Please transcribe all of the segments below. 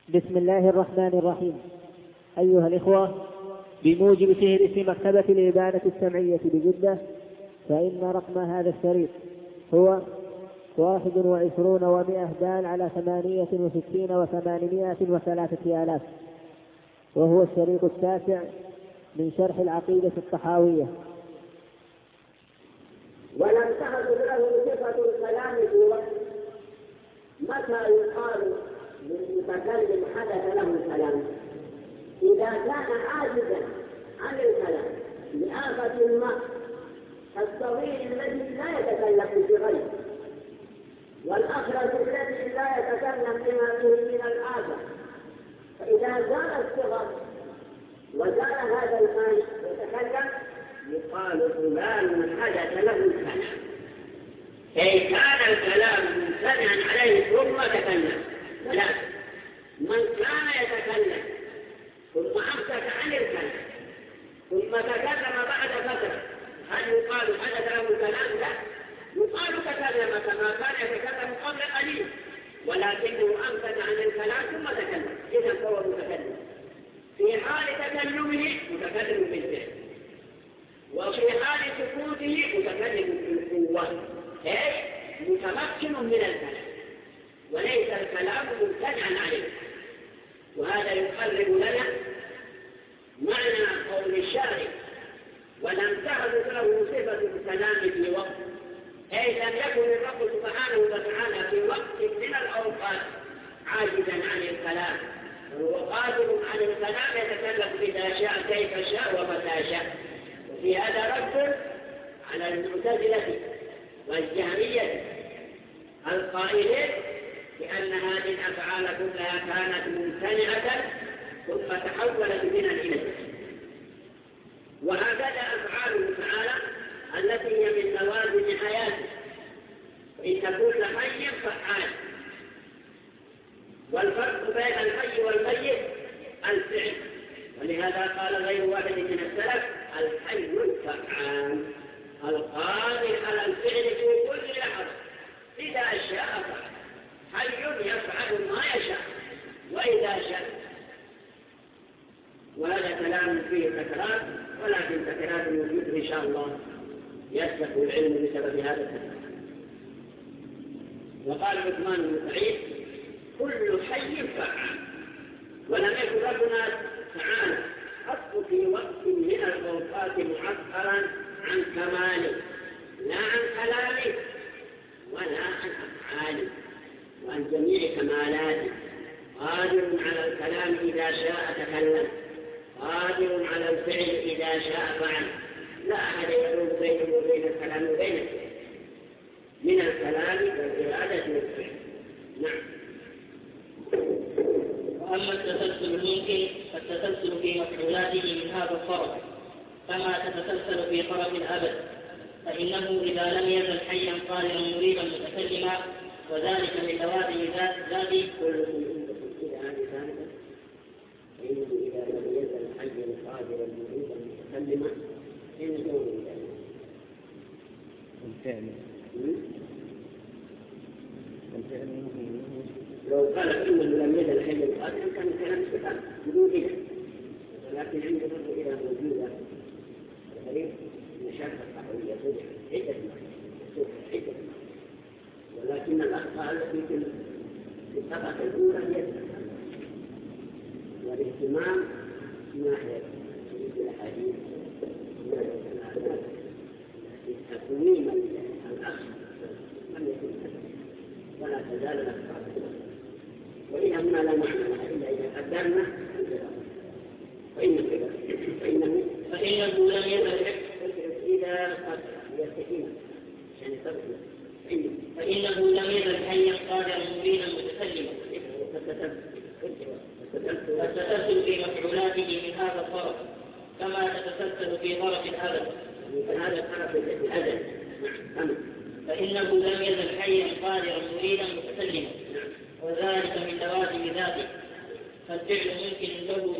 بسم الله الرحمن الرحيم. أيها الإخوة، بموجب فهرس مكتبة الإبانة السمعية بجدة، فإن رقم هذا الشريط هو 21 دال على 68 و803 آلاف، وهو الشريط التاسع من شرح العقيدة الطحاوية. ولم تحدث له صفة الكلام في وقت. متى يقال للمتكلم حدث له الكلام؟ إذا كان عاجزا عن الكلام لآفة الماء الصغير الذي لا يتكلم بغيره، والأخرس الذي لا يتكلم بما فيه من الآفة، فإذا زال الصغر وزال هذا الماء يتكلم يقال فلان حدث له الكلام، أي كان الكلام ممتنعا عليه ثم تكلم. لا، من كان يتكلم ثم أمسك عن الكلام ثم تكلم بعد فترة، هل يقال حدث له الكلام؟ لا، يقال تكلم كما كان يتكلم قبل قليل، ولكنه أمسك عن الكلام ثم تكلم، إذا فهو متكلم. في حال تكلمه متكلم بالفعل، وفي حال سكوته متكلم بالقوة، أي متمكن من الكلام وليس الكلام ممتنعا عليه. وهذا يقرب لنا معنى قول الشارع ولم تحدث له صفة الكلام في وقت، أي لم يكن الرب سبحانه وتعالى في وقت من الأوقات عاجزا عن الكلام، وهو قادر عن الكلام يتكلم إذا شاء كيف شاء ومتى شاء. وفي هذا رد على المعتزلة والجهمية القائلين بأن هذه الأفعال كلها كانت ممتنعة ثم تحولت من الإله. وهكذا أفعاله تعالى التي هي من لوازم حياته، فإن كل حي فعال. والفرق بين الحي والميت الفعل، ولهذا قال غير واحد من السلف الحي الفعال القادر على الفعل في كل لحظة إذا شاء فعل. حي يفعل ما يشاء وإذا شاء. وهذا كلام فيه تكرار، ولكن تكرار موجود إن شاء الله يسبق العلم بسبب هذا التكرار. وقال عثمان بن سعيد كل حي فعال، ولم يكن ربنا تعالى حط في وقت من الأوقات معطلا عن كماله، لا عن كلامه ولا عن أفعاله وعن جميع كمالاته. قادر على الكلام إذا شاء تكلم، قادر على الفعل إذا شاء فعل، لا أحد يحول بينه وبين الكلام وبين الفعل من الكلام والإرادة والفعل. نعم. وأما التسلسل الممكن فالتسلسل في مفعولاته من هذا الطرف كما تتسلسل في طرف الأبد، فإنه إذا لم يزل حيا قادرا مريدا متكلما، وذلك من لوازم ذاته كل إلى هذه ذلك، فإنه إذا لم يزل حيا قادرا مريدا متكلما إنه لو قال إنه لم يزل حيا قادرا كان كلام استفهام بدون إذن، ولكن عنده فرق إلى موجودة الغريب مشاكل التحوية عدة عدة، ولكن الأخطاء التي في الطبقة الأولى هي التفهم والاهتمام بما في الأحاديث تقويم الأصل لم يكن ولا تزال الأخطاء، وإن هنا لا معنى إلا إذا قدرنا فإنه لم يزل إذا يستقيم يعني فإنه لم يزل حيا قادرا مريدا متكلما، فالتسلسل في مفعولاته من هذا الطرف كما تتسلسل في طرف الأبد، هذا الطرف الأبد. فإنه لم يزل حيا قادرا مريدا متكلما، وذلك من لوازم ذاته، فالفعل ممكن له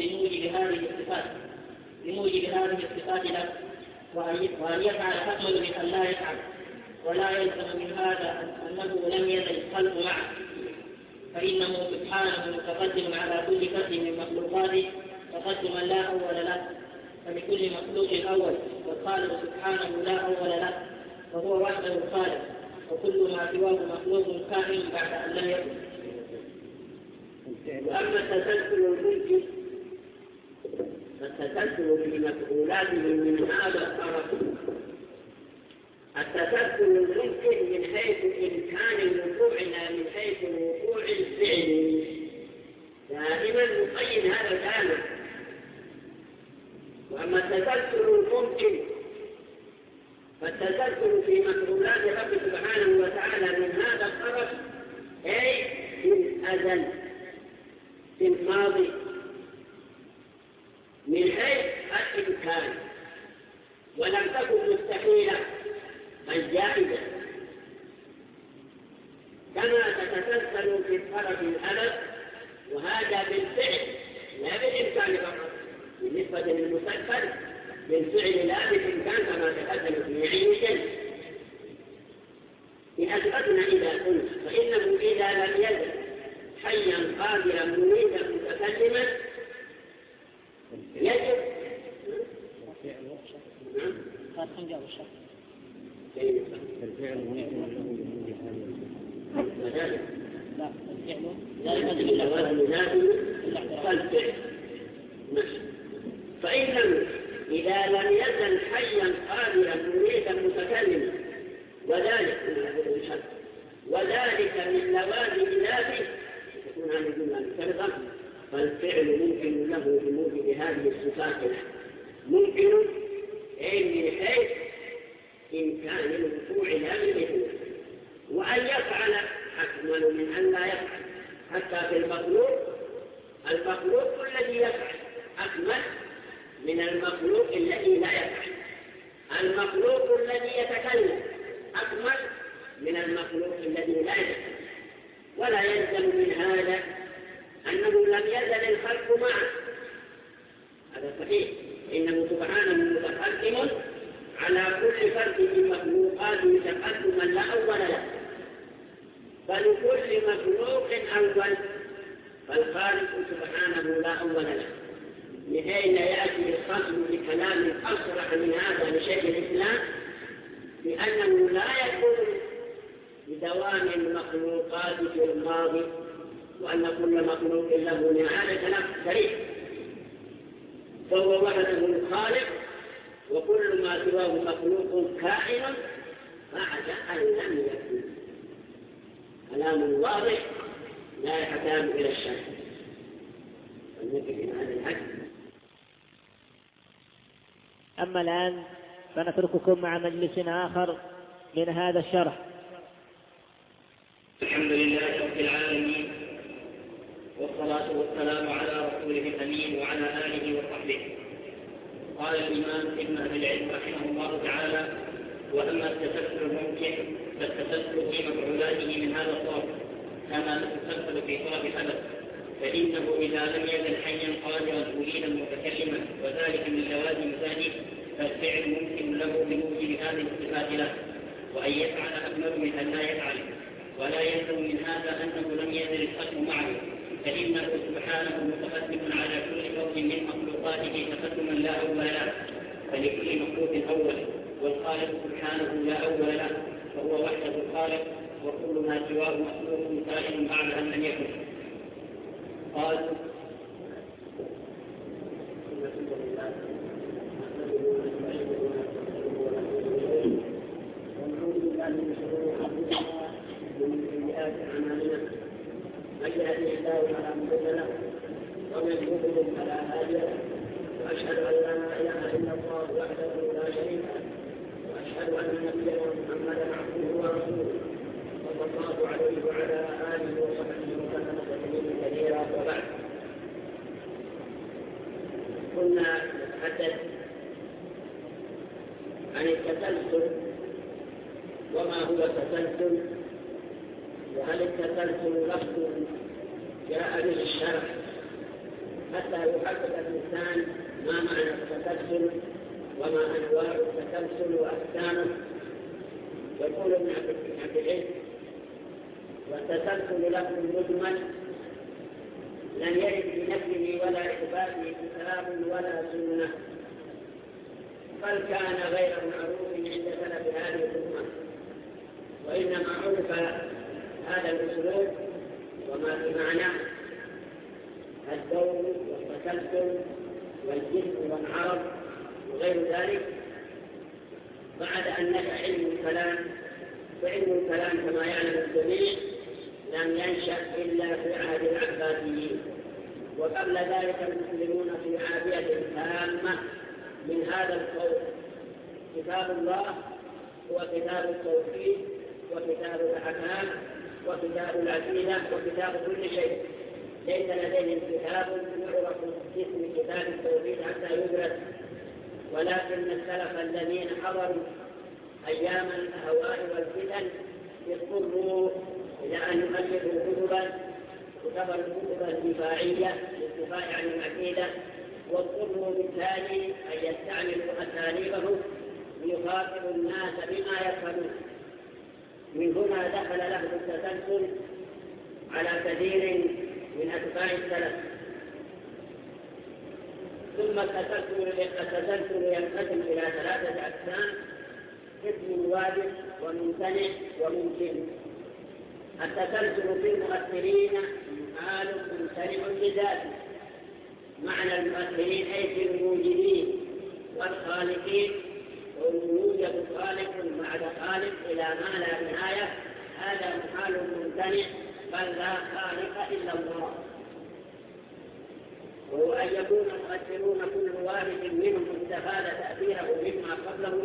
بموجب هذه الصفات له، وأن يفعل أكمل من أن لا يفعل، ولا يلزم من هذا أنه لم يزل القلب معه، فإنه سبحانه متقدم على كل فرد من مخلوقاته تقدما لا أول له، فلكل مخلوق أول، والخالق سبحانه لا أول له، وهو وحده الخالق، وكل ما سواه مخلوق كائن بعد أن لم يكن. وأما التسلسل الملكي فالتسلسل في مفعولاته من هذا الطرف التسلسل الممكن من حيث إمكان الوقوع لا من حيث الوقوع الفعلي. دائما نقيد هذا الكلام. وأما التسلسل الممكن فالتسلسل في مفعولات رب سبحانه وتعالى من هذا الطرف أي في الأزل في الماضي من حيث الإمكان، ولم تكن مستحيلة بل جائزة، كما تتسلسل في الطرف الأبد، وهذا بالفعل لا بالإمكان فقط. بالنسبة للمسلسل بالفعل لا بالإمكان كما تقدم في علم الجنة. إن أثبتنا إذا قلت فإنه إذا لم يزل حيا قادرا مريدا متكلما يجب الفعل فإنه إذا لم يزل حيا قادرا مريدا متكلما وذلك من لوازم ذاته تكون هذه الجملة مختلفة، فالفعل ممكن له بموجب هذه الصفات ممكن أي من حيث إمكان الوقوع لا بالمثل، وأن يفعل أكمل من أن لا يفعل. حتى في المخلوق الذي يفعل أكمل من المخلوق الذي لا يفعل. المخلوق الذي يتكلم أكمل من المخلوق الذي لا يتكلم. ولا يلزم من هذا أنه لم يزل الخلق معه، هذا صحيح، إنه سبحانه متقدم على كل فرد من مخلوقاته تقدما لا أول له، فلكل مخلوق أول، فالخالق سبحانه لا أول له. لكي لا يأتي الخصم بكلام أصرح من هذا لشيخ الإسلام بأنه لا يكون بدوام المخلوقات في الماضي، وأن كل مخلوق له نهاية كلام سريع، فهو وحده الخالق، وكل ما سواه مخلوق كائن بعد أن لم يكن. كلام واضح لا يحتاج إلى الشك. فلنكتب هذا الحد. أما الآن فنترككم مع مجلس آخر من هذا الشرح. الحمد لله رب العالمين، والصلاة والسلام على رسوله الأمين وعلى آله وصحبه. قال الإمام ابن أبي العلم رحمه الله تعالى: وأما التسلسل الممكن فالتسلسل في مفعولاته من هذا الطرف كما تتسلسل في طرف الأبد، فإنه إذا لم يزل حيا قادرا مريدا متكلما، وذلك من لوازم ذلك، فالفعل ممكن له بموجب هذه الصفات له، وأن يفعل أكمل من أن لا يفعل. ولا يلزم من هذا أنه لم يزل الخلق معه، فإنه سبحانه متقدم على كل فرد من مخلوقاته تقدما لا أول له، فلكل مخلوق أول، والخالق سبحانه لا أول له، فهو وحده الخالق، وكل ما سواه مخلوق كائن بعد أن لم يكن. قال: من يهده الله فلا مضل له ومن يضلل فلا هادي له، واشهد ان لا اله الا الله وحده لا شريك له، واشهد ان نبينا محمدا عبده ورسوله صلى الله عليه وعلى اله وصحبه وسلم تسليما كثيرا. وبعد، كنا نتحدث عن التسلسل وما هو التسلسل، وهل التسلسل لفظ جاء به الشرع حتى يحدد الإنسان ما معنى التسلسل وما أنواع التسلسل وأقسامه. يقول ابن عبد العزيز والتسلسل لفظ مجمل لم يرد بنفسه ولا إثباته كتاب ولا سنة، بل كان غير معروف عند سلف هذه الأمة، وإنما عرف هذا الأسلوب وما في معناه الدور والتسلسل والجسم والعرض وغير ذلك بعد أن نشأ علم الكلام. فعلم الكلام كما يعلم الجميع لم ينشأ إلا في عهد العباسيين، وقبل ذلك المسلمون في عافية تامة من هذا القول. كتاب الله هو كتاب التوحيد وكتاب الأحكام وكتاب العقيدة وكتاب كل شيء. ليس لديهم كتاب يعرف باسم كتاب التوحيد حتى يدرس، ولكن السلف الذين حضروا أيام الأهواء والفتن اضطروا إلى أن يؤلفوا كتبا الكتب الدفاعية للدفاع عن العقيدة، واضطروا بالتالي أن يستعملوا أساليبهم ليخاطبوا الناس بما يفهمون. من هنا دخل له التسلسل على كثير من أتباع السلف. ثم التسلسل ينقسم إلى 3 أقسام: اسم واجب وممتنع وممكن. التسلسل في المؤثرين حال ممتنع لذاته، معنى المؤثرين أي في الموجدين والخالقين، ويوجد خالق بعد خالق إلى ما لا نهاية، هذا حال ممتنع بل لا خالق إلا الله. وهو أن يكون المؤثرون كل واحد منهم استفاد تأثيره مما قبله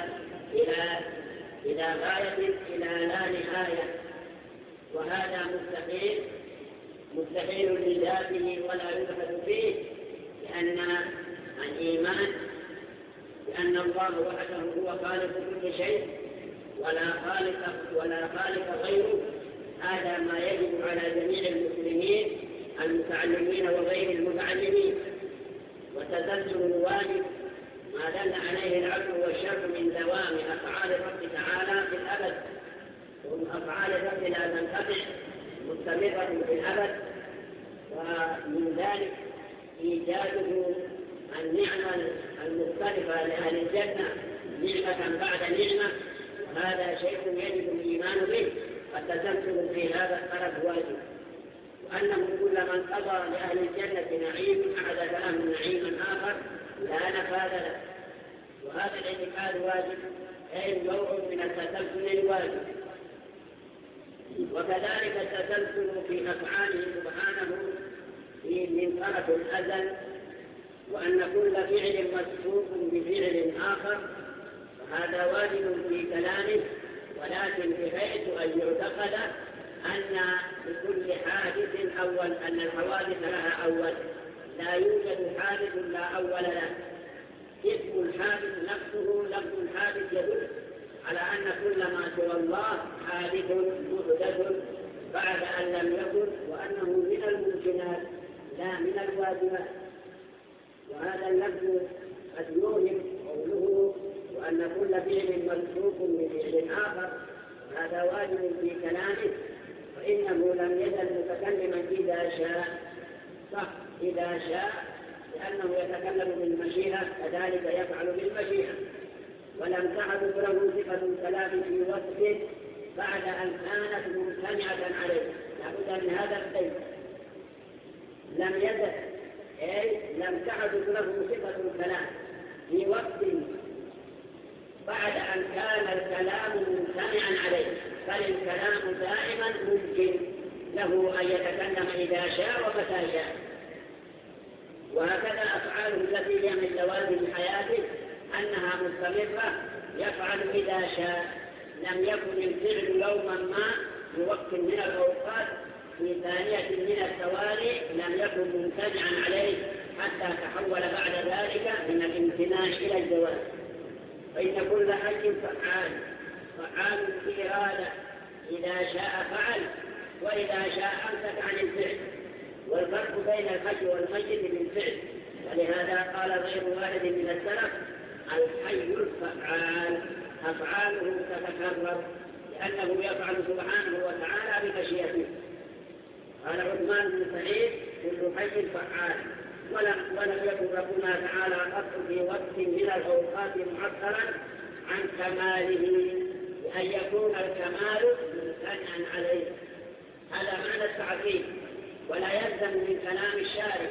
إلى غاية إلى لا نهاية، وهذا مستحيل لذاته ولا يبحث فيه، لأن الإيمان بأن الله وحده هو خالق كل شيء ولا خالق غيره، هذا ما يجب على جميع المسلمين المتعلمين وغير المتعلمين. وتسلسل الواجب ما دل عليه العقل والشرع من دوام أفعال الرب تعالى في الأبد، ومن أفعال الرب لا تنقطع مستمرة في الأبد، ومن ذلك إيجاده النعمة المختلفة لأهل الجنة نعمة بعد نعمة، وهذا شيء يجب الإيمان به. التسلسل في هذا الطلب واجب، وأنه كل من قضى لأهل الجنة نعيم أحدث لهم نعيما آخر لا نفاذ له، وهذا الاعتقاد واجب، أي نوع من التسلسل الواجب. وكذلك التسلسل في أفعاله سبحانه من طرف الأزل، وأن كل فعل مسبوق بفعل آخر، وهذا واجب في كلامه، ولكن بحيث أن يعتقد أن لكل حادث أول، أن الحوادث لها أول، لا يوجد حادث لا أول له. اسم الحادث نفسه لفظ الحادث يدل على أن كل ما سوى الله حادث محدث بعد أن لم يكن، وأنه من الممكنات لا من الواجبات. وهذا اللفظ قد يوهم قوله وأن كل فعل مسبوق بفعل آخر، هذا واجب في كلامه، فإنه لم يزل متكلما إذا شاء، صح إذا شاء، لأنه يتكلم بالمشيئة كذلك يفعل بالمشيئة، ولم تعد له صفة الكلام في وصفه بعد أن كانت ممتنعة عليه. لابد من هذا القيد، لم يزل أي لم تعد له صفة الكلام في وقت بعد أن كان الكلام ممتنعا عليه، بل الكلام دائما ممكن له أن يتكلم إذا شاء ومتى شاء. وهكذا أفعاله التي هي من لوازم حياته أنها مستمرة، يفعل إذا شاء، لم يكن الفعل يوما ما في وقت من الأوقات في ثانية من التوالي لم يكن ممتنعا عليه حتى تحول بعد ذلك من الامتناع إلى الجواز. فإن كل حي فعال في إرادة، إذا شاء فعل وإذا شاء أمسك عن الفعل، والفرق بين الحي والميت بالفعل. ولهذا قال غير واحد من السلف الحي الفعال، أفعاله تتكرر أنه يفعل سبحانه وتعالى بمشيئته. قال عثمان بن سعيد: كل حي فعال. ولم يكن ربنا تعالى قط في وقت من الأوقات معطلا عن كماله، بأن يكون الكمال ممتنعا عليه. هذا معنى التعظيم، ولا يلزم من كلام الشارع.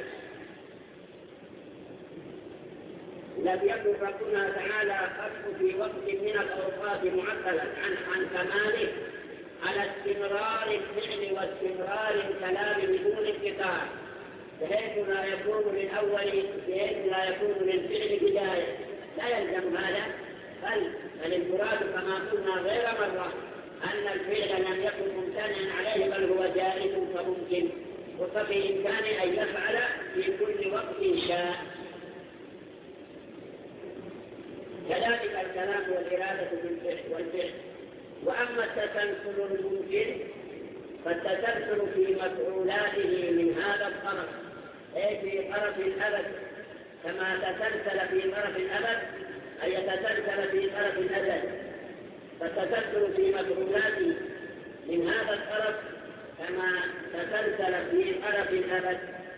لم يكن ربنا تعالى قط في وقت من الأوقات معطلا عن كماله على استمرار الفعل واستمرار الكلام بدون انقطاع، بحيث لا يكون للفعل بداية. لا يلزم هذا، بل المراد كما قلنا غير مرة أن الفعل لم يكن ممتنعا عليه، بل هو جائز فممكن، وبإمكانه أن يفعل في كل وقت شاء. كذلك الكلام والإرادة والفعل. وأما التسلسل الممكن فالتسلسل في مفعولاته من هذا الطرف، أي في طرف الأبد، كما تسلسل في طرف الأبد أي يتسلسل في طرف الأزل. فالتسلسل في مفعولاته من هذا الطرف كما تسلسل في طرف الأبد.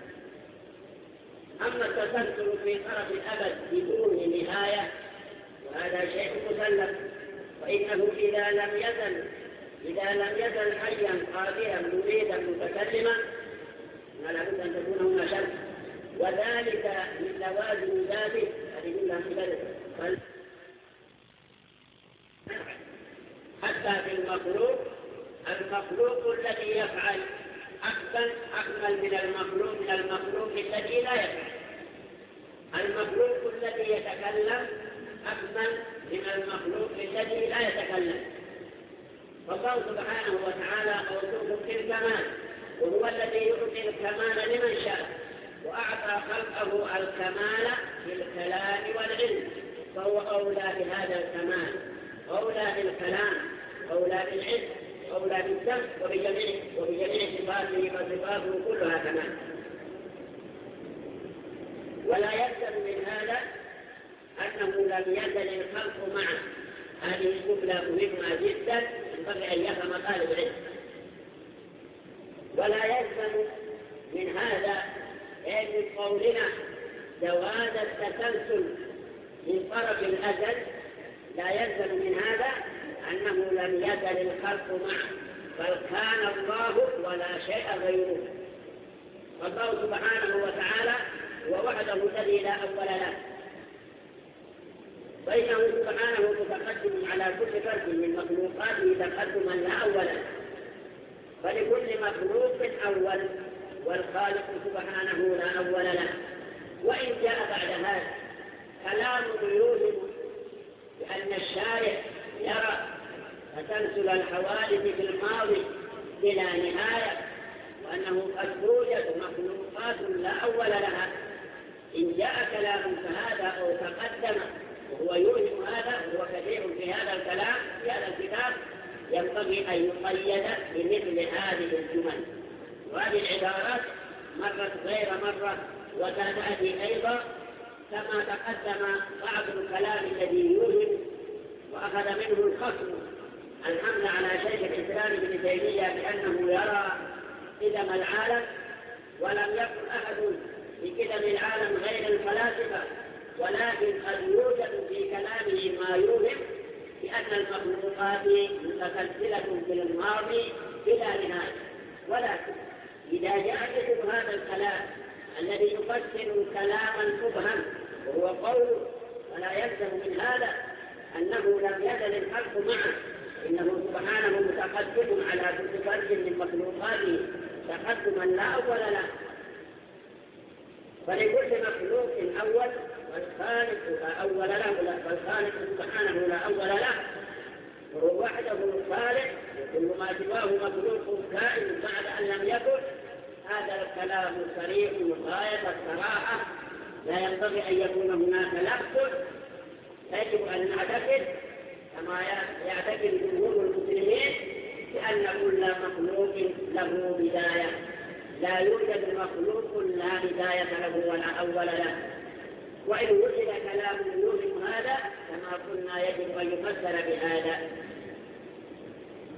أما التسلسل في طرف الأبد بدون نهاية وهذا شيء مسلم، فإنه إذا لم يزل حيا قادرا مريدا متكلما لا بد أن تكون هنا شرط، وذلك من لوازم ذاته. هذه كلها مدرسة. حتى في المخلوق الذي يفعل أكمل من المخلوق الذي لا يفعل. المخلوق الذي يتكلم أكمل من المخلوق الذي لا يتكلم. فالله سبحانه وتعالى موصوف بالكمال، وهو الذي يعطي الكمال لمن شاء، وأعطى خلقه الكمال بالكلام والعلم، فهو أولى بهذا الكمال، أولى بالكلام، أولى بالعلم، أولى بالسمع، وبجميع صفاته وصفاته كلها كمال. ولا يلزم من هذا أنه لم يزل الخلق معه. هذه الجملة مهمة جدا ينبغي أن يفهم طالب العلم. ولا يلزم من هذا من قولنا جواز التسلسل من طرف الأزل، لا يلزم من هذا أنه لم يزل الخلق معه، بل كان الله ولا شيء غيره. والله سبحانه وتعالى هو وحده الذي لا أول له، فإنه سبحانه متقدم على كل فرد من مخلوقاته تقدما لا أول له، فلكل مخلوق أول، والخالق سبحانه لا أول له. وإن جاء بعد هذا كلام يوهم بأن الشارع يرى تسلسل الحوادث في الماضي بلا نهاية، وأنه قد توجد مخلوقات لا أول لها، إن جاء كلام فهذا أو تقدم وهو يوهم هذا، وهو كثير في هذا الكلام في هذا الكتاب، ينبغي أن يقيد بمثل هذه الجمل. وهذه العبارات مرت غير مرة وتأتي أيضا، كما تقدم بعض الكلام الذي يوهم وأخذ منه الخصم الحمل على شيخ الإسلام ابن تيمية بأنه يرى قدم العالم، ولم يكن أحد في قدم العالم غير الفلاسفة، ولكن قد يوجد في كلامه ما يوهم بأن المخلوقات متسلسلة في الماضي بلا نهاية. ولكن إذا جاء مثل هذا الكلام الذي يفسر كلاما مبهم وهو قوله، فلا يلزم من هذا أنه لم يزل الخلق معه، إنه سبحانه متقدم على كل فرد من مخلوقاته تقدما لا أول له، فلكل مخلوق أول، والخالق لا أول له، والخالق سبحانه لا أول له، وهو وحده الخالق، وكل ما سواه مخلوق كائن بعد أن لم يكن. هذا الكلام صريح غاية الصراحة، لا ينبغي أن يكون هناك لبس. يجب أن نعتقد كما يعتقد جمهور المسلمين بأن كل مخلوق له بداية، لا يوجد مخلوق لا بداية له ولا أول له. وإن وجد كلام يوهم هذا كما قلنا يجب أن يفسر بهذا.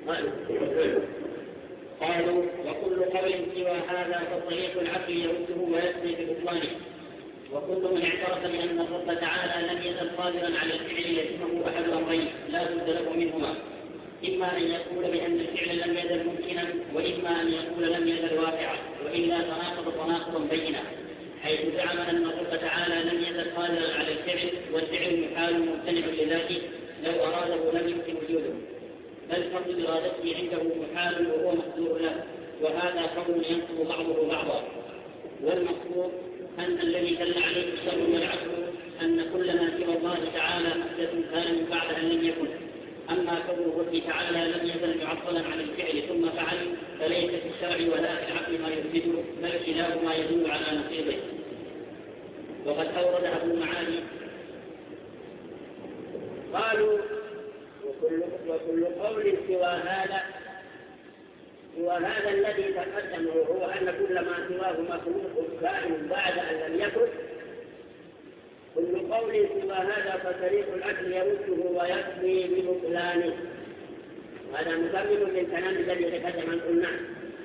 قالوا وكل قول سوى هذا فطريق العقل يرده ويسري ببطلانه. وكل من اعترف بأن الرب تعالى لم يزل قادرا على الفعل يلزمه أحد أمرين لا بد له منهما، إما أن يقول بأن الفعل لم يزل ممكنا، وإما أن يقول لم يزل واقعا، وإلا تناقضا بينا، حيث زعم أن الرب تعالى لم يزل قادرا على الفعل والفعل محال ممتنع لذاته لو أراده لم يمكن وجوده، بل فرض إرادته عنده محال وهو مقدور له، وهذا قول ينقض بعضه بعضا. والمقصود أن الذي دل عليه الشر والعقل أن كل ما سوى الله تعالى محدث كان من بعد أن لم يكن. أما كون الرب تعالى لم يزل معطلا عن الفعل ثم فعل فليس في الشرع ولا في العقل ما يفسده، بل كلاهما يدل على نقيضه. وقد أورد أبو معالي قالوا وكل قول سوى هذا الذي تقدم هو أن كل ما سواه مخلوق كائن بعد أن لم يكن. كل قول سوى هذا فطريق العقل يرده ويقضي ببطلانه. هذا مكمل للكلام الذي تقدم أن قلناه.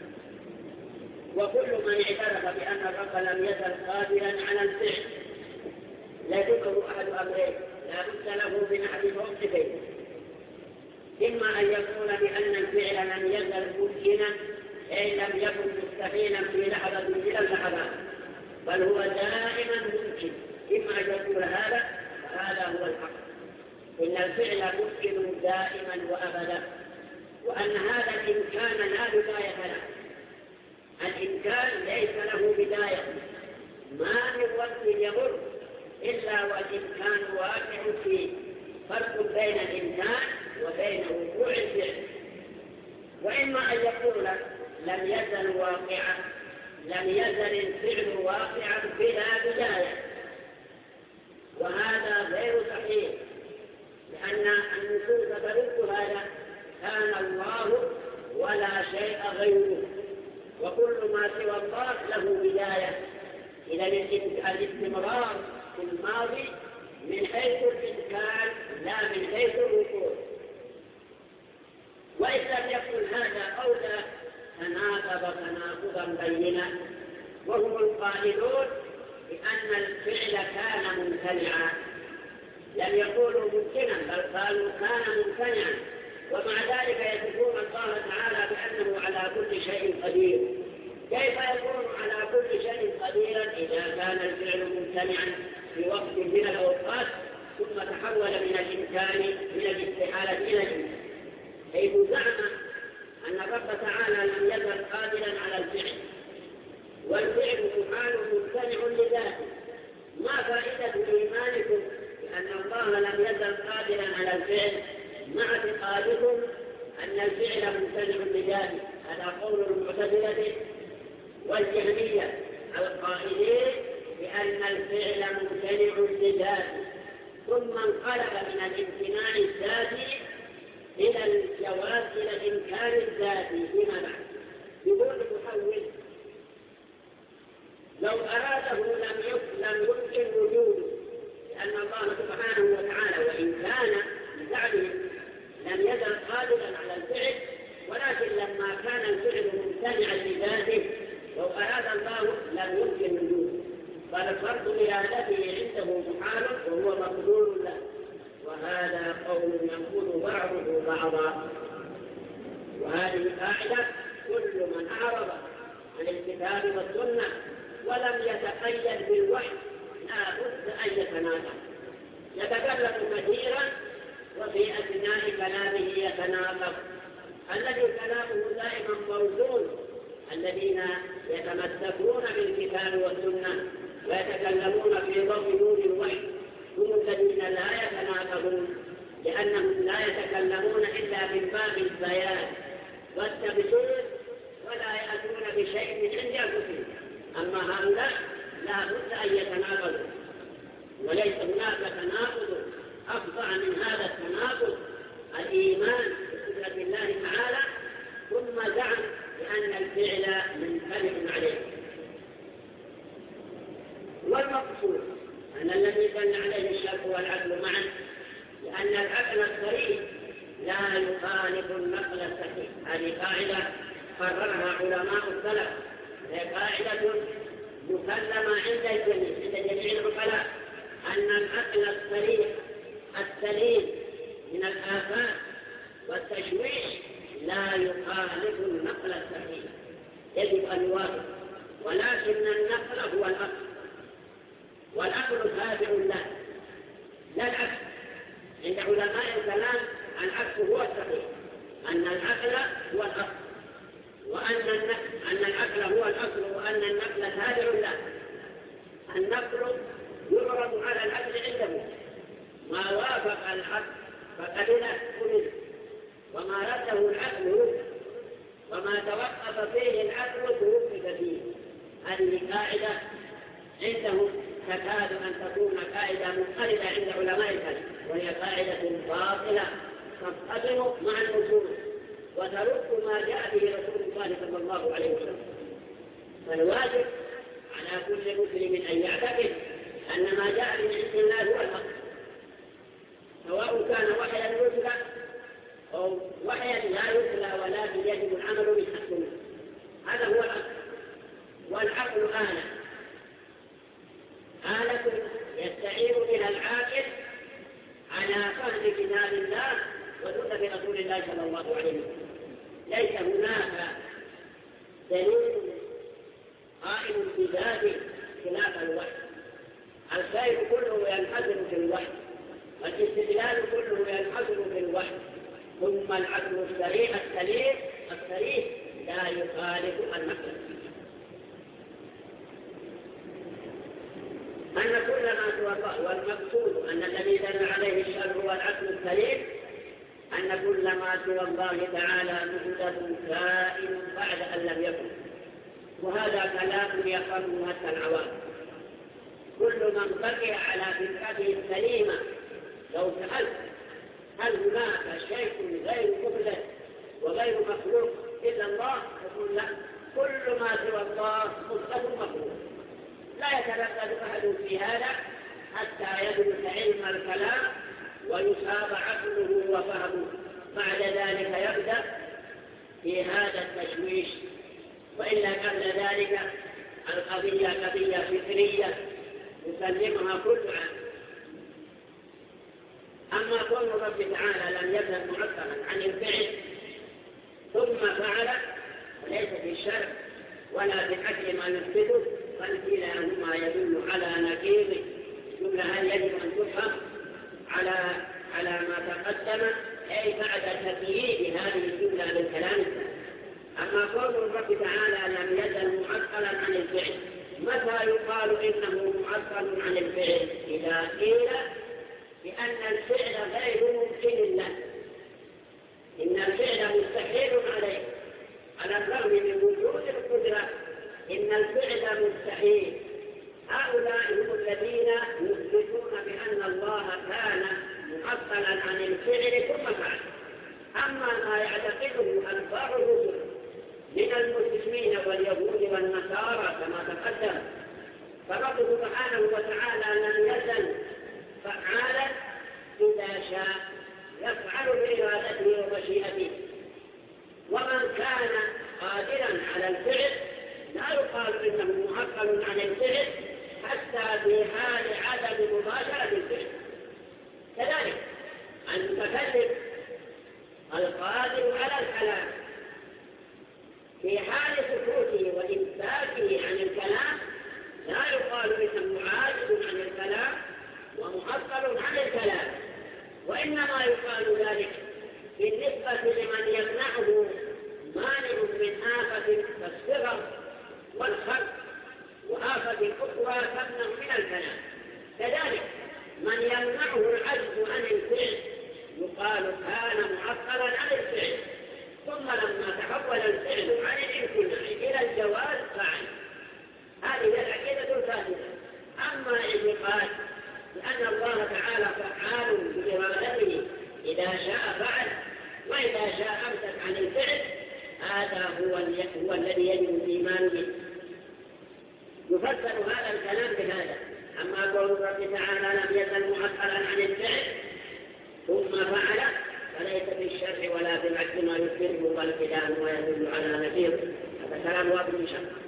وكل من اعترف بأن الرب لم يزل قادرا على الفعل يجبه أحد أمرين لا بد له من أحد موقفين، إما أن يقول بأن الفعل لم يزل ممكنا أي لم يكن مستحيلا في لحظة من اللحظات، بل هو دائما ممكن. إما أن يقول هذا فهذا هو الحق، إن الفعل ممكن دائما وأبدا، وأن هذا الإمكان لا بداية له. الإمكان ليس له بداية، ما من وقت يمر إلا والإمكان واقع فيه. فرق بين الإمكان وبين وقوع الفعل. وإما أن يقول لم يزل واقعا، لم يزل الفعل واقعا بلا بداية، وهذا غير صحيح، لأن النصوص ترد هذا: كان الله ولا شيء غيره، وكل ما سوى الله له بداية. إذا الاستمرار في الماضي من حيث الإمكان لا من حيث الوقوع. وإن لم يكن هذا قولا تناقض تناقضا بينا، وهم القائلون بأن الفعل كان ممتنعا، لم يقولوا ممكنا بل قالوا كان ممتنعا، ومع ذلك يصفون الله تعالى بأنه على كل شيء قدير. كيف يكون على كل شيء قديرا إذا كان الفعل ممتنعا في وقت من الأوقات ثم تحول من الإمكان من الاستحالة إلى الإمكان، حيث زعم أن الرب تعالى لم يزل قادرا على الفعل، والفعل محال ممتنع لذاته. ما فائدة إيمانكم بأن الله لم يزل قادرا على الفعل مع اعتقادكم أن الفعل ممتنع لذاته؟ هذا قول المعتزلة والجهمية القائلين بأن الفعل ممتنع لذاته، ثم انقلب من الامتناع الذاتي إلى الجواز إلى الإمكان الذاتي فيما بعد بدون محول. لو أراده لم يمكن وجوده، لأن الله سبحانه وتعالى وإن كان بزعمه لم يزل قادرا على الفعل، ولكن لما كان الفعل ممتنعا لذاته لو أراد الله لم يمكن وجوده، بل فرض إرادته عنده محال وهو مقدور له. وهذا قول ينقض بعضه بعضا. وهذه قاعدة: كل من أعرض عن الكتاب والسنة ولم يتقيد بالوحي لا بد أن يتناقض. يتكلم كثيرا وفي أثناء كلامه يتناقض. الذي كلامه دائما موزون الذين يتمسكون بالكتاب والسنة ويتكلمون في ضوء نور الوحي هم الذين لا يتناقضون، لأنهم لا يتكلمون إلا من باب البيان والتبشير ولا يأتون بشيء من عند أنفسهم. أما هؤلاء لا بد أن يتناقضوا، وليس هناك تناقض أفظع من هذا التناقض: الإيمان بقدرة الله تعالى ثم زعم بأن الفعل منفرد عليه. والمقصود أن الذي دل عليه الشك والعقل معا، لأن العقل الصريح لا يخالف النقل الصحيح. هذه قاعدة قررها علماء السلف، هي قاعدة مسلمة عند جميع العقلاء، أن النقل السليم من الآفات والتشويش لا يخالف النقل الصحيح، يجب أن يوافق، ولكن النقل هو الأصل، والأصل تابع له لا العكس. عند علماء الكلام العكس هو الصحيح، أن العقل هو الأصل، أن العقل هو الأصل، وأن النقل تابع له. النقل يعرض على العقل عنده، ما وافق العقل فقبله قبل، وما رده العقل رد، وما توقف فيه العقل توقف فيه. هذه قاعدة عندهم تكاد أن تكون قاعدة منقرضة عند علماء الكلام، وهي قاعدة باطلة تصطدم مع النصوص وترد ما جاء به رسول الله صلى الله عليه وسلم. فالواجب على كل مسلم أن يعتقد أن ما جاء من عند الله هو الحق، سواء كان وحيا يتلى أو وحيا لا يتلى، ولكن يجب العمل بالحق. هذا هو الأصل. والعقل آلة يستعين بها العاقل على فهم كتاب الله وسنة رسول الله صلى الله عليه وسلم. ليس هناك دليل قائم بذاته خلاف الوحي. الخير كله ينحصر في الوحي، والاستدلال كله ينحصر في الوحي. ثم العقل الصريح الصريح لا يخالف النقل. أن كل ما سوى الله، والمقصود أن الذي دل عليه الشرع هو العقل السليم، أن كل ما سوى الله تعالى محدث كائن بعد أن لم يكن. وهذا كلام يفهمه حتى العوام. كل من بقي على فكرته السليمة لو سألت هل هناك شيء غير محدث وغير مخلوق إلا الله، يقول لا، كل ما سوى الله محدث مخلوق. لا يتردد أحد في هذا حتى يدرك علم الكلام ويصاب عقله وفهمه، بعد ذلك يبدأ في هذا التشويش. وإلا قبل ذلك القضية قضية فكرية يسلمها كل عام. أما كون الرب تعالى لم يزل معطلا عن الفعل ثم فعل، وليس في الشرع ولا في الحكم ما يثبته، بل كلاهما يدل على نقيض جملة. هل يجب أن تفهم على ما تقدم، أي بعد تقييد هذه الجملة بالكلام. أما قول الرب تعالى لم يزل معطلا عن الفعل، متى يقال إنه معطل عن الفعل؟ إذا قيل بأن الفعل غير ممكن له، إن الفعل مستحيل عليه على الرغم من وجود القدرة، إن الفعل مستحيل. هؤلاء هم الذين يثبتون بأن الله كان معطلا عن الفعل ثم فعل. أما ما يعتقده أنصار الرسل من المسلمين واليهود والنصارى كما تقدم، فرب سبحانه وتعالى لم يزل فعالا إذا شاء يفعل بإرادته ومشيئته. ومن كان قادرا على الفعل لا يقال إنه معطل عن الفعل حتى في حال عدم مباشرة الفعل. كذلك المتكلم القادر على الكلام في حال سكوته وإمساكه عن الكلام لا يقال إنه عاجز عن الكلام ومعطل عن الكلام، وإنما يقال ذلك بالنسبة لمن يمنعه مانع من آفة كالصغر والخلق وآفة أخرى تمنع من الكلام. كذلك من يمنعه العجز عن الفعل يقال كان معطلا عن الفعل، ثم لما تحول الفعل عن الامتناع إلى الجواز فعل. هذه العقيدة الفاسدة. أما اعتقاد لأن الله تعالى فعال بإرادته، إذا شاء فعل وإذا شاء أمسك عن الفعل، هذا هو الذي يجب الإيمان به. يفسر هذا الكلام بهذا. أما قول الرب تعالى لم يزل معطلا عن الفعل ثم فعل، وليس في الشرع ولا في العدل ما يذكره الكلام ويدل على نذير. هذا كلام واضح إن شاء الله.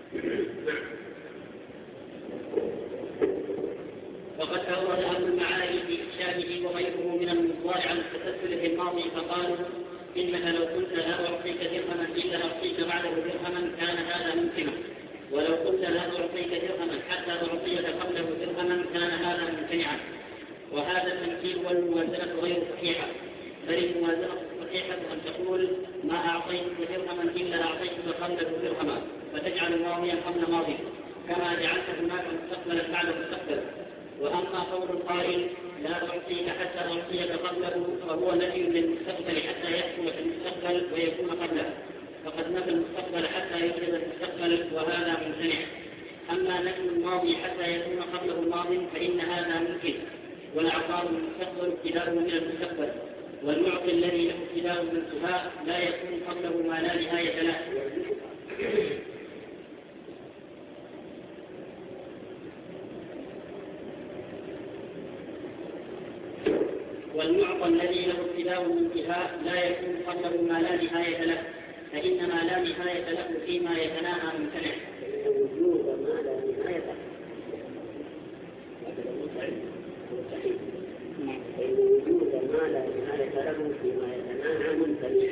وقد أورد أهل المعاني في إرشاده وغيره من المطلع على التسلسل في الماضي فقالوا إنك لو قلت لا أعطيك درهما إلا أعطيك بعده درهما كان هذا ممكنا، ولو قلت لا أعطيك درهما حتى أعطيك قبله درهما كان هذا ممتنعا. وهذا التمثيل والموازنة غير صحيحة، بل الموازنة الصحيحة أن تقول ما أعطيتك درهما إلا أعطيتك قبله درهما، فتجعل ماضيا قبل ماضي كما جعلت هناك مستقبلا بعد مستقبل. وأما قول القائل لا أعطيك حتى أعطيك قبله فهو نفي للمستقبل حتى يحكم في المستقبل ويكون قبله، فقد نفى المستقبل حتى يوجد المستقبل وهذا ممتنع. أما نفي الماضي حتى يكون قبله الماضي فإن هذا ممكن، والعطاء من المستقبل ابتداء من المستقبل، والمعطي الذي له ابتداء من الانتهاء لا يكون قبله ما لا نهاية له. والمعطى الذي له ابتداء من انتهاء لا يكون قبله ما لا نهاية له، فإن ما لا نهاية له فيما يتناهى ممتنع. وجود ما لا نهاية له فإن وجود ما لا نهاية له فيما يتناهى ممتنع.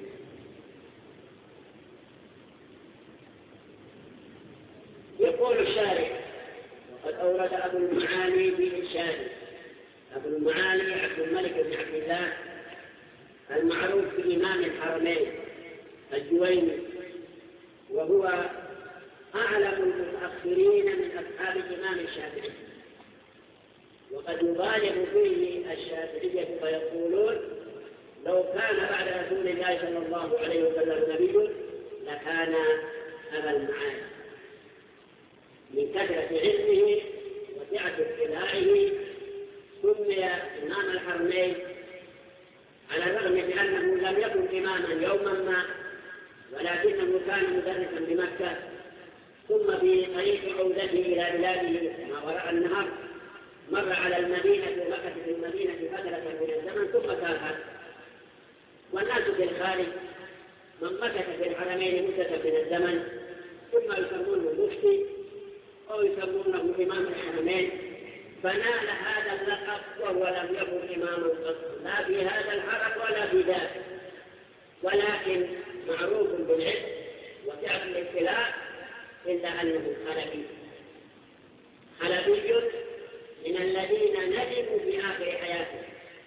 يقول الشارع وقد أورد أبو المعالي في إرشاده. أبو المعالي عبد الملك بن عبد الله المعروف بإمام الحرمين الجويني، وهو أعلم المتأخرين من أصحاب الإمام الشافعي، وقد يبالغ فيه الشافعية فيقولون لو كان بعد رسول الله صلى الله عليه وسلم نبي لكان أبا المعالي، من كثرة علمه وسعة اطلاعه سمي إمام الحرمين، على الرغم من أنه لم يكن إماما يوما ما، ولكنه كان مدرسا بمكة، ثم في طريق عودته إلى بلاده ما وراء النهر مر على المدينة ومكث في المدينة فترة من الزمن ثم سافر. والناس في الخارج من مكث في الحرمين مدة من الزمن ثم يسمونه مفتي أو يسمونه إمام الحرمين، فنال هذا اللقب وهو لم يكن إماما قط لا في هذا الحرم ولا في ذاك، ولكن معروف بالعلم وسعة الاطلاع، إلا أنه حلبي من الذين ندموا في آخر حياتهم.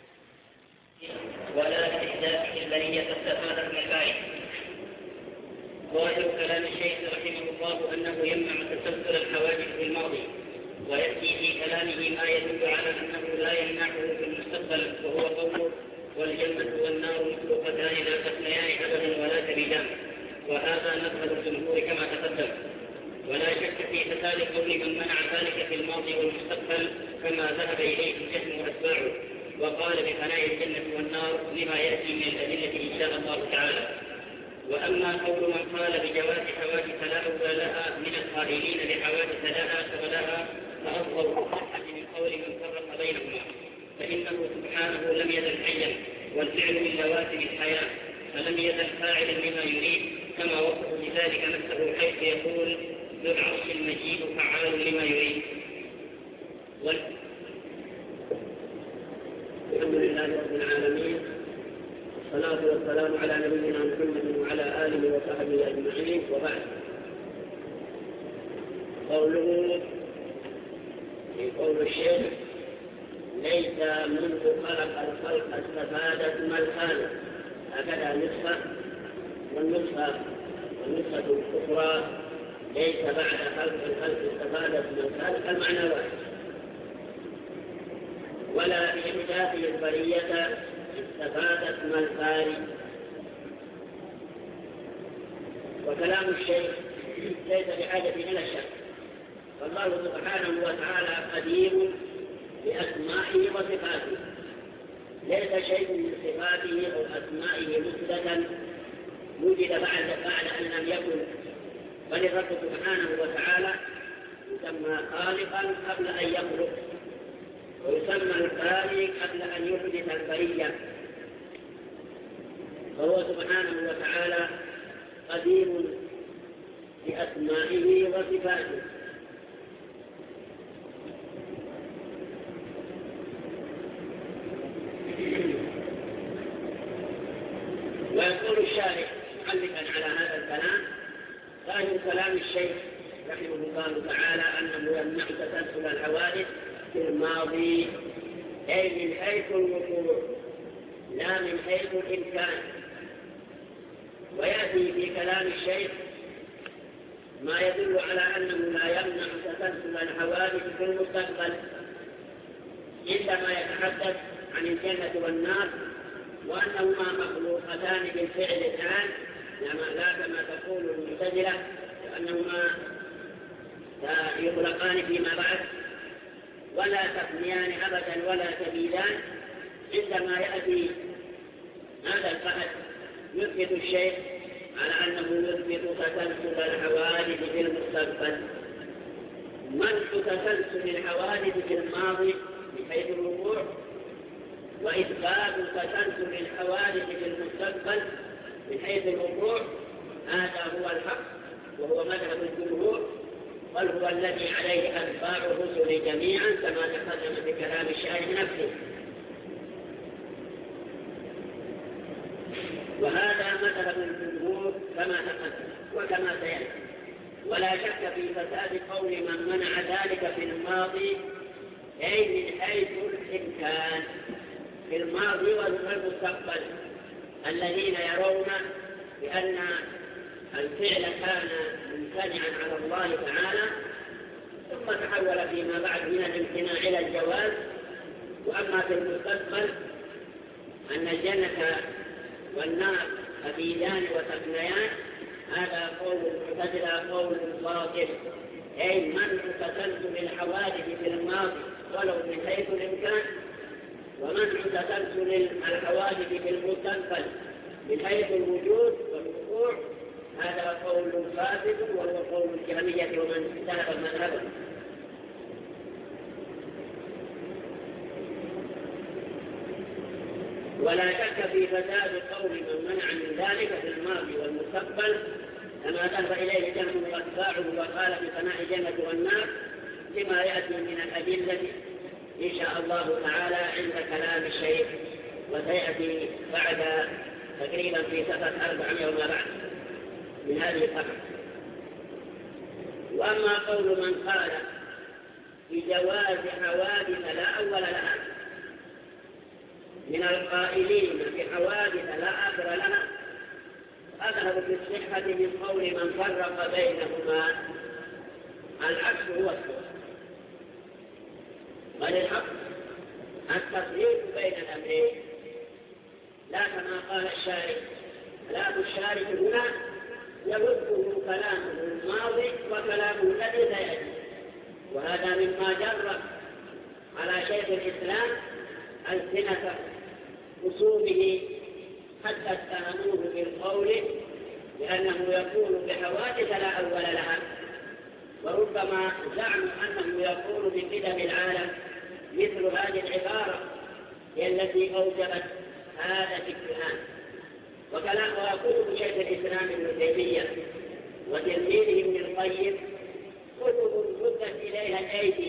ولا استهداف البرية استفاد من الفائدة. ظاهر كلام الشيخ رحمه الله أنه يمنع تسلسل الحوادث في الماضي، ويأتي في كلامه ما يدل على أنه لا يمنعه في المستقبل، وهو قوله والجنة والنار مخلوقتان لا تفنيان أبدا ولا تبيدان، وهذا مذهب الجمهور كما تقدم. ولا شك في فساد قول من منع ذلك في الماضي والمستقبل كما ذهب إليه الجهل وأتباعه، وقال بفناء الجنة والنار لما يأتي من الأدلة إن شاء الله تعالى. وأما قول من قال بجواز حوادث لا أولى لها من القائلين بحوادث لا آخر لها فأفضل الصحة من قول من فرق بينهما، فإنه سبحانه لم يزل حيا والفعل من لوازم الحياة، فلم يزل فاعلا لما يريد، كما وصف بذلك نفسه حيث يقول ذو العرش المجيد فعال لما يريد. الحمد لله رب العالمين، والصلاة والسلام على نبينا محمد وعلى آله وصحبه أجمعين، وبعد. قوله في قول الشيخ ليس منذ خلق الخلق استفادت ما الخالق، هكذا نسخة، والنسخة الأخرى ليس بعد خلق الخلق استفادت ما الخالق، المعنى واحد. ولا في إحداث البرية استفادت ما الخالق. وكلام الشيخ ليس بحاجة إلى شك، فالله سبحانه وتعالى قدير بأسمائه وصفاته، ليس شيء من صفاته أو أسمائه مثبتا وجد بعد أن لم يكن، بل الرب سبحانه وتعالى يسمى خالقا قبل أن يخلق، ويسمى الخالق قبل أن يحدث البرية، وهو سبحانه وتعالى قديم بأسمائه وصفاته. ويقول الشارح معلقا على هذا الكلام: ظاهر كلام الشيخ رحمه الله تعالى أنه يمنع تسلسل الحوادث في الماضي، أي من حيث الوقوع لا من حيث الإمكان. ويأتي في كلام الشيخ ما يدل على أنه لا يمنع تسلسل الحوادث في المستقبل عندما يتحدث عن الجنة والنار، وأنهما مخلوقتان بالفعل الآن، لا كما تقول المعتزلة وأنهما يخلقان فيما بعد ولا تفنيان أبدا ولا تبيدان. عندما يأتي هذا البحث يثبت الشيء على أنه يثبت تسلسل الحوادث في المستقبل. منع تسلسل الحوادث في الماضي من حيث الوقوع، وإثبات تسلسل الحوادث في المستقبل من حيث الوقوع، هذا هو الحق وهو مذهب الجمهور، بل هو الذي عليه أتباع الرسل جميعا كما تقدم في كلام الشارح نفسه. وهذا مذهب الجمهور كما تقدم وكما سيأتي. ولا شك في فساد قول من منع ذلك في الماضي، أي من حيث الإمكان في الماضي والمستقبل، الذين يرون بأن الفعل كان ممتنعا على الله تعالى ثم تحول فيما بعد من الامتناع إلى الجواز. وأما في المستقبل أن الجنة والنار أبيدان وتفنيان، هذا قول المعتزلة قول باطل، أي منع تسلسل الحوادث في الماضي ولو من حيث الإمكان، ومنع تسلسل الحوادث في المستقبل من حيث الوجود والوقوع، هذا قول فاسد وهو قول الجهمية ومن ذهب مذهبه. ولا شك في فساد قول من منع من ذلك في الماضي والمستقبل كما ذهب إليه جهم واتباعه وقال في فناء الجنة والنار، لما يأتي من الأدلة إن شاء الله تعالى عند كلام الشيخ، وسيأتي بعد تقريبا في صفحة 400 وما بعد من هذه الصفحة. وأما قول من قال بجواز حوادث لا أول لها من القائلين بحوادث لا آخر لها، أذهب في الصحة من قول من فرق بينهما. العكس هو الصواب، بل الحق التفريق بين الأمرين، لا كما قال الشارع. كلام الشارع هنا يرده كلامه الماضي وكلامه الذي سيأتي، وهذا مما جرب على شيخ الإسلام ألسنة خصومه حتى اتهموه بالقول لأنه يقول بحوادث لا أول لها، وربما زعموا أنه يقول بقدم العالم مثل هذه العبارة هي التي أوجبت هذا الاتهام. ويقول شيخ الإسلام ابن تيمية وتلميذه ابن القيم كتب ردت إليها الأيدي،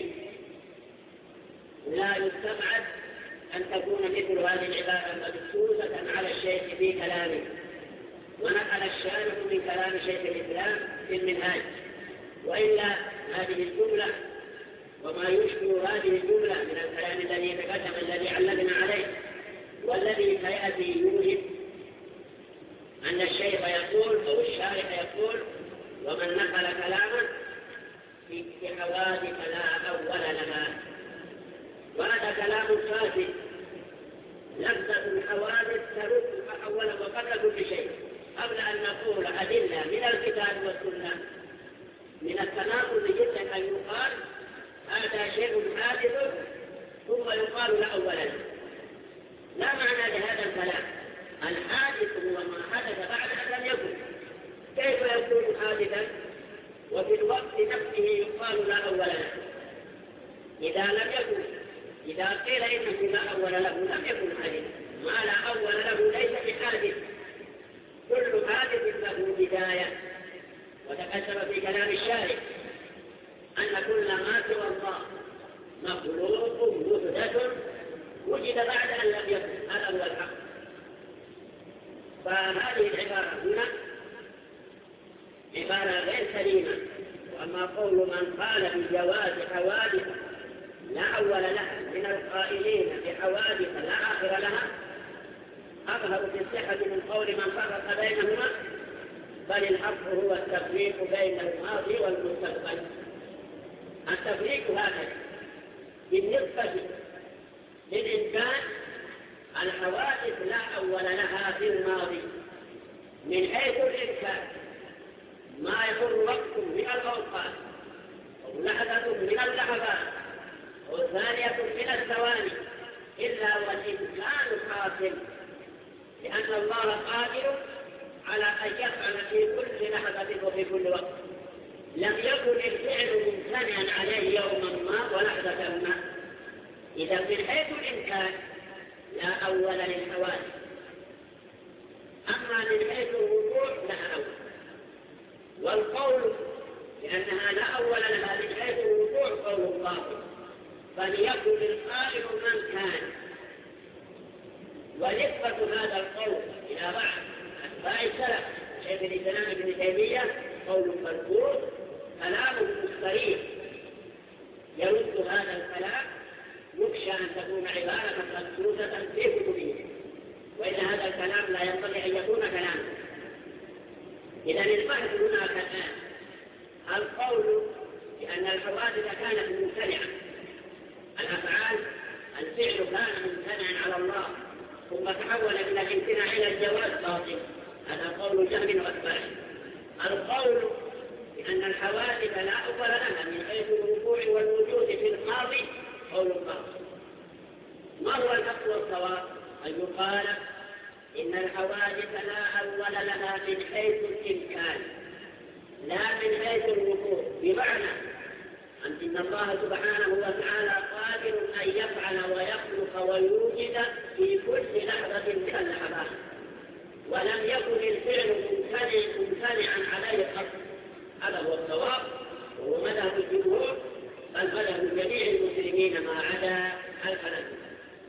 لا يستبعد أن تكون مثل هذه العبارة مدسوسة على الشيخ في كلامه. ونقل الشارح من كلام شيخ الإسلام في المنهاج، وإلا هذه الجملة وما يشبه هذه الجملة من الكلام الذي يتقدم الذي علمنا عليه والذي سيأتي يوجب أن الشيخ يقول أو الشارح يقول ومن نقل كلاما في حوادث لا أول لها، وهذا كلام فاسد. لفظة الحوادث ترد أولا وقبل كل شيء، قبل أن نقول أدلة من الكتاب والسنة من التناقض جدا أن يقال هذا شيء حادث ثم يقال لا أول له. لا معنى لهذا الكلام. الحادث هو ما حدث بعد أن لم يكن. كيف يكون حادثا وفي الوقت نفسه يقال لا أول له؟ إذا لم يكن، إذا قيل إنه لا أول له لم يكن حادثا، ما لا أول له ليس بحادث، كل حادث له بداية. وتقدم في كلام الشارع أن كل ما سوى الله مخلوق محدث وجد بعد أن لم يكن. هذا هو الحق. فهذه العبارة هنا عبارة غير سليمة. وأما قول من قال بجواز حوادث لا أول لها من القائلين بحوادث لا آخر لها أظهر في الصحة من قول من فرق بينهما، بل الحق هو التفريق بين الماضي والمستقبل. التفريق هكذا بالنسبة للإنسان الحوادث لا أول لها في الماضي من حيث الإمكان، ما يمر وقت من الأوقات أو لحظة من اللحظات أو ثانية من الثواني إلا والإمكان حاصل، لأن الله قادر على أن يفعل في كل لحظة وفي كل وقت. لم يكن الفعل ممتنعا عليه يوما ما ولحظة ما. إذا من حيث الإمكان لا أول للحوادث، أما من حيث الوقوع لها أول. والقول لأنها لا أول لها من حيث الوقوع قول باطل، فليكن القائل من كان. ونسبة هذا القول إلى بعض أتباع السلف شيخ الإسلام ابن تيمية قول مذكور كلامه صريح يرد هذا الكلام، يخشى أن تكون عبارة مخصوصة في كتبه، وإن هذا الكلام لا ينبغي أن يكون كلاما. إذا البحث هناك الآن القول بأن الحوادث كانت ممتنعة، الأفعال الفعل كان ممتنعا على الله ثم تحول من الامتناع إلى الجواز باطل، هذا قول جهل وأتباعه. القول بأن الحوادث لا أول لها من حيث الوقوع والوجود في الماضي قول باطل. ما هو الحق والصواب؟ أن يقال إن الحوادث لا أول لها من حيث الإمكان لا من حيث الوقوع، بمعنى أن الله سبحانه وتعالى قادر أن يفعل ويخلق ويوجد في كل لحظة من اللحظات، ولم يكن الفعل ممتنعا عليه قط. هذا هو الصواب وهو مذهب الجمهور، بل مذهب جميع المسلمين ما عدا الحنفية.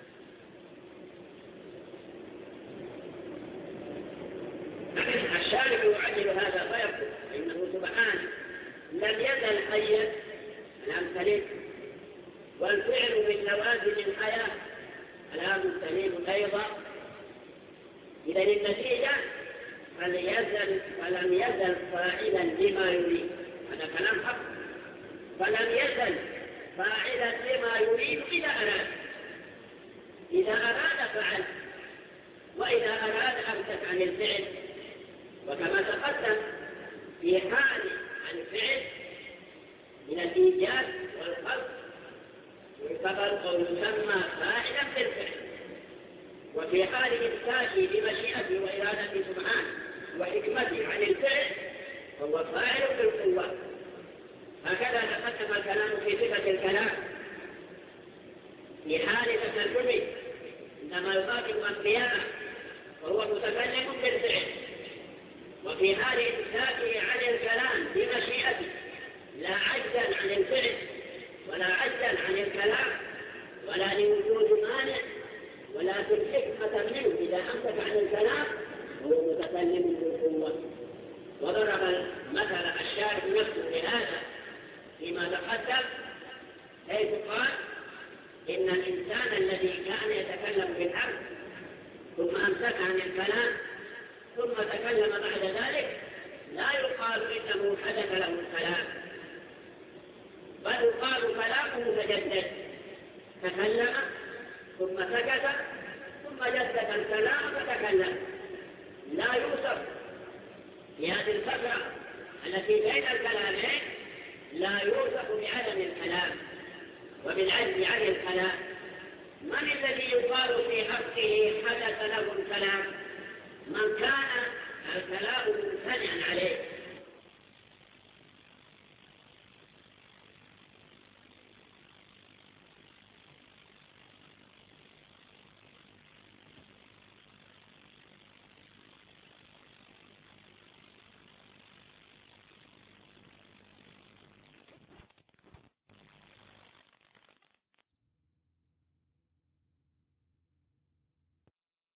الشارع يعلل هذا فيقول إنه سبحانه لم يزل حيا الأمثلين، والفعل من لوازم الحياة كلام سليم أيضا. إذا النتيجة فلم يزل فاعلا لما يريد، هذا كلام حق. فلم يزل فاعلا لما يريد إذا أراد، إذا أراد فعل، وإذا أراد أمسك عن الفعل. وكما تقدم في حال الفعل من الإيجاد والخلق يعتبر أو يسمى فاعلا بالفعل، وفي حال إمساكه بمشيئته وإرادته سبحانه وحكمته عن الفعل فهو فاعل بالقوة. هكذا تقدم الكلام في صفة الكلام في حال تكلمه عندما يخاطب أنبياءه وهو متكلم بالفعل، وفي حال إمساكه عن الكلام بمشيئته لا عجزا عن الفعل ولا عجزا عن الكلام ولا لوجود مانع ولا في الحكمة منه إذا أمسك عن الكلام هو متكلم بالقوة. وضرب مثل الشارع نفسه لهذا فيما تقدم، حيث قال إن الإنسان الذي كان يتكلم بالحق ثم أمسك عن الكلام ثم تكلم بعد ذلك لا يقال إنه حدث له الكلام، بل يقال كلامه تجدد، تكلم ثم سكت ثم جدد الكلام فتكلم. لا يوصف في هذه الفترة التي بين الكلامين لا يوصف بعدم الكلام وبالعجز عن الكلام. من الذي يقال في حقه حدث له الكلام؟ من كان الكلام ممتنعا عليه